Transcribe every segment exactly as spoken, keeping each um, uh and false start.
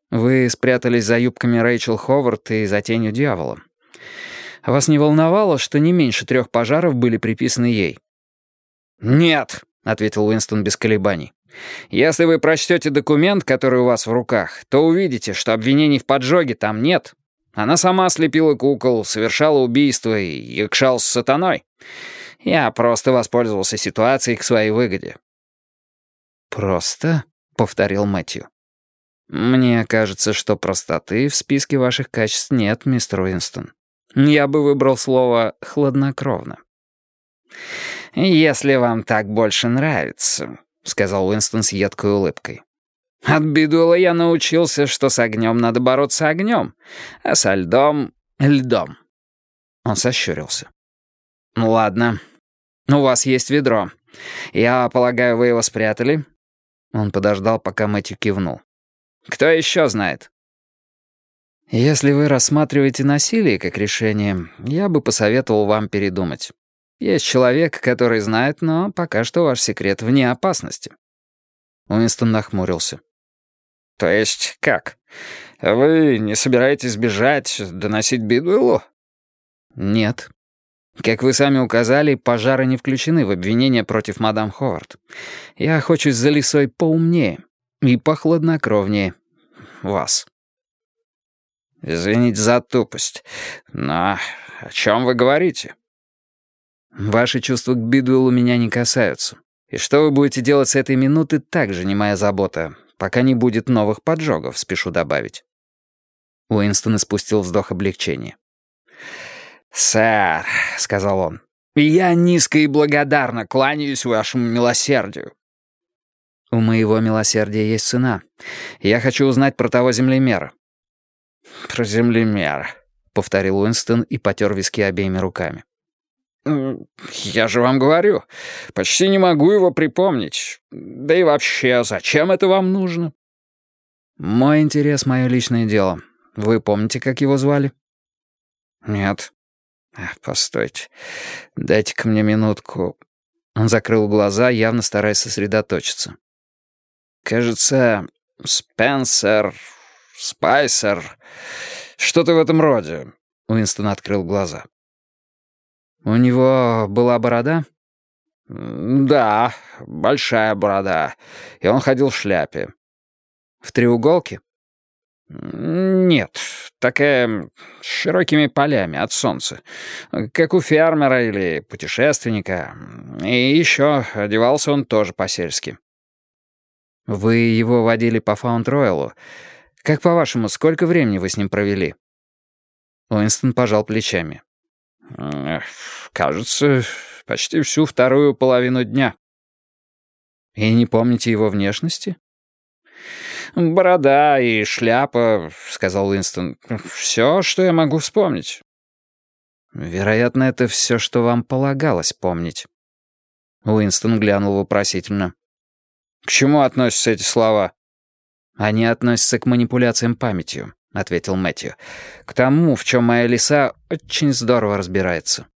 Вы спрятались за юбками Рэйчел Ховард и за тенью дьявола. Вас не волновало, что не меньше трех пожаров были приписаны ей?» «Нет», — ответил Уинстон без колебаний. «Если вы прочтете документ, который у вас в руках, то увидите, что обвинений в поджоге там нет. Она сама слепила кукол, совершала убийство и якшалась с сатаной. Я просто воспользовался ситуацией к своей выгоде». «Просто?» — повторил Мэтью. «Мне кажется, что простоты в списке ваших качеств нет, мистер Уинстон. Я бы выбрал слово «хладнокровно». «Если вам так больше нравится», — сказал Уинстон с едкой улыбкой. «От Бидуэлла я научился, что с огнем надо бороться огнем, а со льдом — льдом». Он сощурился. «Ну ладно, у вас есть ведро. Я полагаю, вы его спрятали?» Он подождал, пока Мэтью кивнул. «Кто еще знает?» «Если вы рассматриваете насилие как решение, я бы посоветовал вам передумать. Есть человек, который знает, но пока что ваш секрет вне опасности». Уинстон нахмурился. «То есть как? Вы не собираетесь бежать, доносить Бидуэллу?» «Нет. Как вы сами указали, пожары не включены в обвинения против мадам Ховард. Я охочусь за лисой поумнее и похладнокровнее вас». «Извините за тупость, но о чем вы говорите?» «Ваши чувства к Бидуэллу меня не касаются. И что вы будете делать с этой минуты, также не моя забота, пока не будет новых поджогов, спешу добавить». Уинстон испустил вздох облегчения. «Сэр», — сказал он, — «я низко и благодарно кланяюсь вашему милосердию». «У моего милосердия есть цена. Я хочу узнать про того землемера». «Про землемера», — повторил Уинстон и потер виски обеими руками. «Я же вам говорю, почти не могу его припомнить. Да и вообще, зачем это вам нужно?» «Мой интерес — мое личное дело. Вы помните, как его звали?» «Нет». «Постойте, дайте-ка мне минутку». Он закрыл глаза, явно стараясь сосредоточиться. «Кажется, Спенсер, Спайсер, что-то в этом роде». Уинстон открыл глаза. «У него была борода?» «Да, большая борода, и он ходил в шляпе». «В треуголке?» «Нет, такая с широкими полями от солнца, как у фермера или путешественника. И еще одевался он тоже по-сельски». «Вы его водили по Фаунд-Роялу. Как по-вашему, сколько времени вы с ним провели?» Уинстон пожал плечами. «Кажется, почти всю вторую половину дня». «И не помните его внешности?» «Борода и шляпа», — сказал Уинстон. «Все, что я могу вспомнить». «Вероятно, это все, что вам полагалось помнить». Уинстон глянул вопросительно. «К чему относятся эти слова?» «Они относятся к манипуляциям памятью», — ответил Мэтью. «К тому, в чем моя лиса очень здорово разбирается».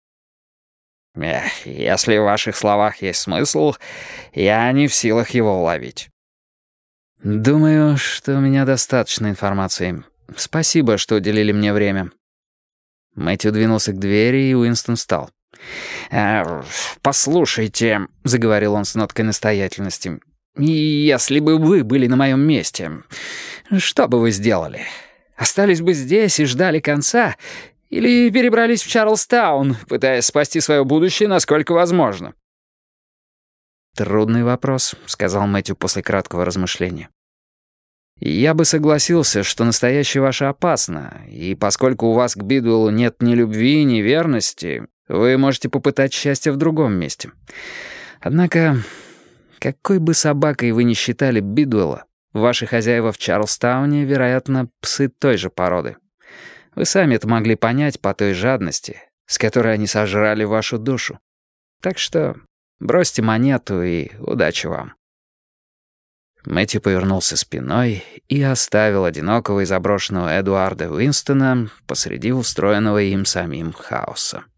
Эх, «Если в ваших словах есть смысл, я не в силах его уловить». «Думаю, что у меня достаточно информации. Спасибо, что уделили мне время». Мэтью двинулся к двери, и Уинстон встал. «Э, «Послушайте», — заговорил он с ноткой настоятельности, «если бы вы были на моем месте, что бы вы сделали? Остались бы здесь и ждали конца? Или перебрались в Чарльстаун, пытаясь спасти свое будущее насколько возможно?» «Трудный вопрос», — сказал Мэтью после краткого размышления. «Я бы согласился, что настоящее ваше опасно, и поскольку у вас к Бидуэллу нет ни любви, ни верности, вы можете попытать счастье в другом месте. Однако, какой бы собакой вы ни считали Бидуэлла, ваши хозяева в Чарльстауне, вероятно, псы той же породы. Вы сами это могли понять по той жадности, с которой они сожрали вашу душу. Так что бросьте монету и удачи вам». Мэтью повернулся спиной и оставил одинокого и заброшенного Эдуарда Уинстона посреди устроенного им самим хаоса.